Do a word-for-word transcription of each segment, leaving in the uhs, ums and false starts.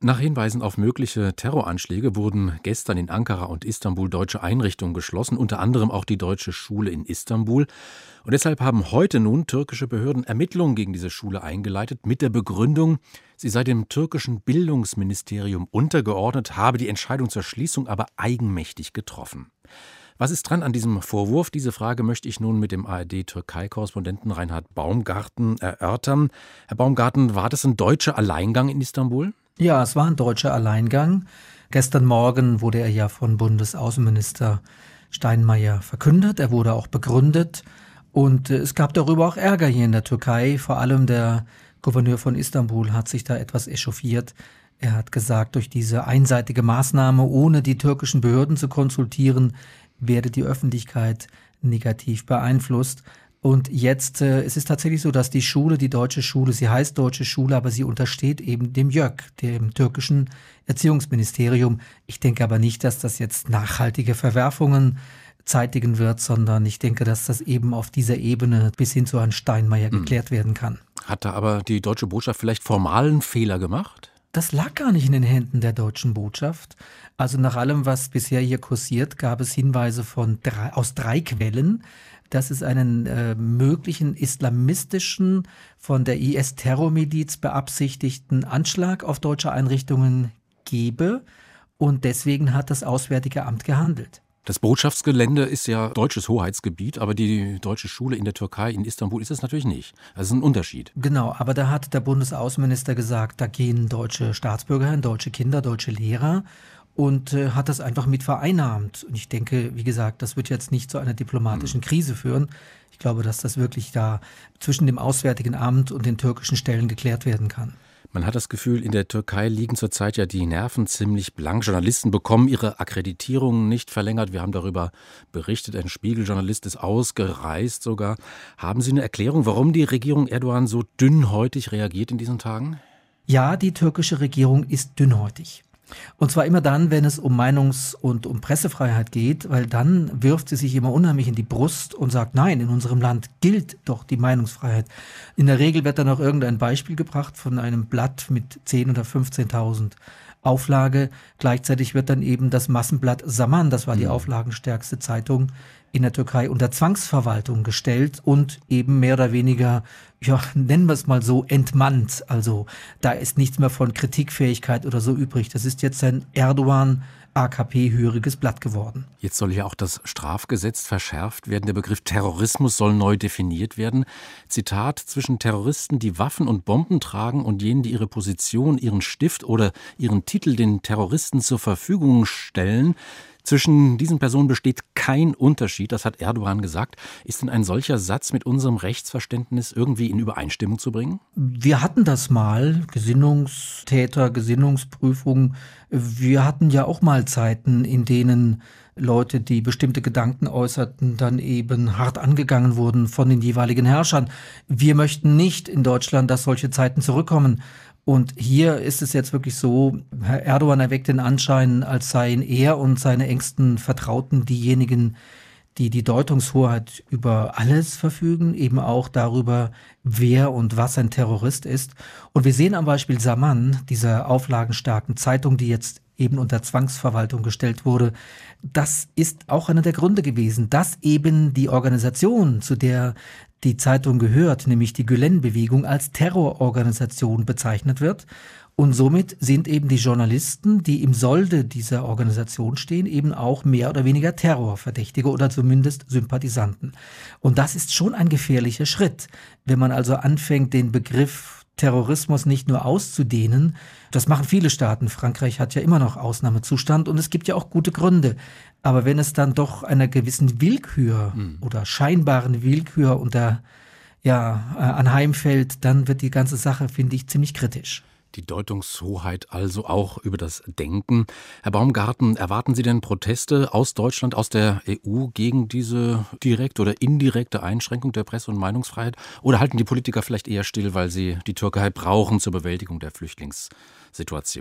Nach Hinweisen auf mögliche Terroranschläge wurden gestern in Ankara und Istanbul deutsche Einrichtungen geschlossen, unter anderem auch die Deutsche Schule in Istanbul. Und deshalb haben heute nun türkische Behörden Ermittlungen gegen diese Schule eingeleitet, mit der Begründung, sie sei dem türkischen Bildungsministerium untergeordnet, habe die Entscheidung zur Schließung aber eigenmächtig getroffen. Was ist dran an diesem Vorwurf? Diese Frage möchte ich nun mit dem A R D-Türkei-Korrespondenten Reinhard Baumgarten erörtern. Herr Baumgarten, war das ein deutscher Alleingang in Istanbul? Ja, es war ein deutscher Alleingang. Gestern Morgen wurde er ja von Bundesaußenminister Steinmeier verkündet. Er wurde auch begründet. Und es gab darüber auch Ärger hier in der Türkei. Vor allem der Gouverneur von Istanbul hat sich da etwas echauffiert. Er hat gesagt, durch diese einseitige Maßnahme, ohne die türkischen Behörden zu konsultieren, werde die Öffentlichkeit negativ beeinflusst. Und jetzt, äh, es ist tatsächlich so, dass die Schule, die deutsche Schule, sie heißt Deutsche Schule, aber sie untersteht eben dem JÖK, dem türkischen Erziehungsministerium. Ich denke aber nicht, dass das jetzt nachhaltige Verwerfungen zeitigen wird, sondern ich denke, dass das eben auf dieser Ebene bis hin zu Herrn Steinmeier geklärt hm. werden kann. Hat da aber die deutsche Botschaft vielleicht formalen Fehler gemacht? Das lag gar nicht in den Händen der deutschen Botschaft. Also nach allem, was bisher hier kursiert, gab es Hinweise von drei, aus drei Quellen, dass es einen äh, möglichen islamistischen, von der I S-Terrormiliz beabsichtigten Anschlag auf deutsche Einrichtungen gebe. Und deswegen hat das Auswärtige Amt gehandelt. Das Botschaftsgelände ist ja deutsches Hoheitsgebiet, aber die deutsche Schule in der Türkei, in Istanbul, ist es natürlich nicht. Das ist ein Unterschied. Genau, aber da hat der Bundesaußenminister gesagt, da gehen deutsche Staatsbürger hin, deutsche Kinder, deutsche Lehrer und äh, hat das einfach mit vereinnahmt. Und ich denke, wie gesagt, das wird jetzt nicht zu einer diplomatischen hm. Krise führen. Ich glaube, dass das wirklich da zwischen dem Auswärtigen Amt und den türkischen Stellen geklärt werden kann. Man hat das Gefühl, in der Türkei liegen zurzeit ja die Nerven ziemlich blank. Journalisten bekommen ihre Akkreditierungen nicht verlängert. Wir haben darüber berichtet. Ein Spiegeljournalist ist ausgereist sogar. Haben Sie eine Erklärung, warum die Regierung Erdogan so dünnhäutig reagiert in diesen Tagen? Ja, die türkische Regierung ist dünnhäutig. Und zwar immer dann, wenn es um Meinungs- und um Pressefreiheit geht, weil dann wirft sie sich immer unheimlich in die Brust und sagt, nein, in unserem Land gilt doch die Meinungsfreiheit. In der Regel wird dann auch irgendein Beispiel gebracht von einem Blatt mit zehntausend oder fünfzehntausend Auflage. Gleichzeitig wird dann eben das Massenblatt Zaman, das war die auflagenstärkste Zeitung in der Türkei, unter Zwangsverwaltung gestellt und eben mehr oder weniger, ja, nennen wir es mal so, entmannt. Also da ist nichts mehr von Kritikfähigkeit oder so übrig. Das ist jetzt ein Erdogan-A K P-höriges Blatt geworden. Jetzt soll ja auch das Strafgesetz verschärft werden. Der Begriff Terrorismus soll neu definiert werden. Zitat: Zwischen Terroristen, die Waffen und Bomben tragen, und jenen, die ihre Position, ihren Stift oder ihren Titel den Terroristen zur Verfügung stellen, zwischen diesen Personen besteht kein Unterschied, das hat Erdogan gesagt. Ist denn ein solcher Satz mit unserem Rechtsverständnis irgendwie in Übereinstimmung zu bringen? Wir hatten das mal, Gesinnungstäter, Gesinnungsprüfung. Wir hatten ja auch mal Zeiten, in denen Leute, die bestimmte Gedanken äußerten, dann eben hart angegangen wurden von den jeweiligen Herrschern. Wir möchten nicht in Deutschland, dass solche Zeiten zurückkommen. Und hier ist es jetzt wirklich so, Herr Erdogan erweckt den Anschein, als seien er und seine engsten Vertrauten diejenigen, die die Deutungshoheit über alles verfügen, eben auch darüber, wer und was ein Terrorist ist. Und wir sehen am Beispiel Zaman, dieser auflagenstarken Zeitung, die jetzt eben unter Zwangsverwaltung gestellt wurde, das ist auch einer der Gründe gewesen, dass eben die Organisation, zu der die Zeitung gehört, nämlich die Gülen-Bewegung, als Terrororganisation bezeichnet wird. Und somit sind eben die Journalisten, die im Solde dieser Organisation stehen, eben auch mehr oder weniger Terrorverdächtige oder zumindest Sympathisanten. Und das ist schon ein gefährlicher Schritt, wenn man also anfängt, den Begriff Terrorismus nicht nur auszudehnen. Das machen viele Staaten. Frankreich hat ja immer noch Ausnahmezustand und es gibt ja auch gute Gründe. Aber wenn es dann doch einer gewissen Willkür hm. oder scheinbaren Willkür unter, ja, äh, anheimfällt, dann wird die ganze Sache, finde ich, ziemlich kritisch. Die Deutungshoheit also auch über das Denken. Herr Baumgarten, erwarten Sie denn Proteste aus Deutschland, aus der E U gegen diese direkte oder indirekte Einschränkung der Presse- und Meinungsfreiheit? Oder halten die Politiker vielleicht eher still, weil sie die Türkei brauchen zur Bewältigung der Flüchtlingssituation?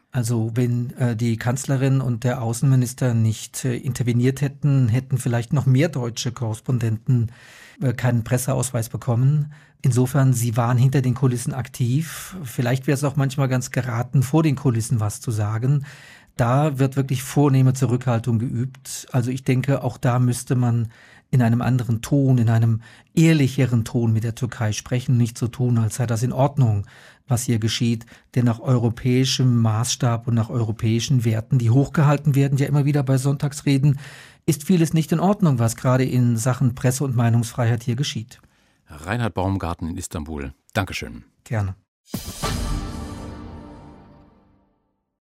Also wenn äh, die Kanzlerin und der Außenminister nicht äh, interveniert hätten, hätten vielleicht noch mehr deutsche Korrespondenten äh, keinen Presseausweis bekommen. Insofern, sie waren hinter den Kulissen aktiv. Vielleicht wäre es auch manchmal ganz geraten, vor den Kulissen was zu sagen. Da wird wirklich vornehme Zurückhaltung geübt. Also ich denke, auch da müsste man in einem anderen Ton, in einem ehrlicheren Ton mit der Türkei sprechen, nicht so tun, als sei das in Ordnung, was hier geschieht. Denn nach europäischem Maßstab und nach europäischen Werten, die hochgehalten werden, ja immer wieder bei Sonntagsreden, ist vieles nicht in Ordnung, was gerade in Sachen Presse- und Meinungsfreiheit hier geschieht. Reinhard Baumgarten in Istanbul. Dankeschön. Gerne.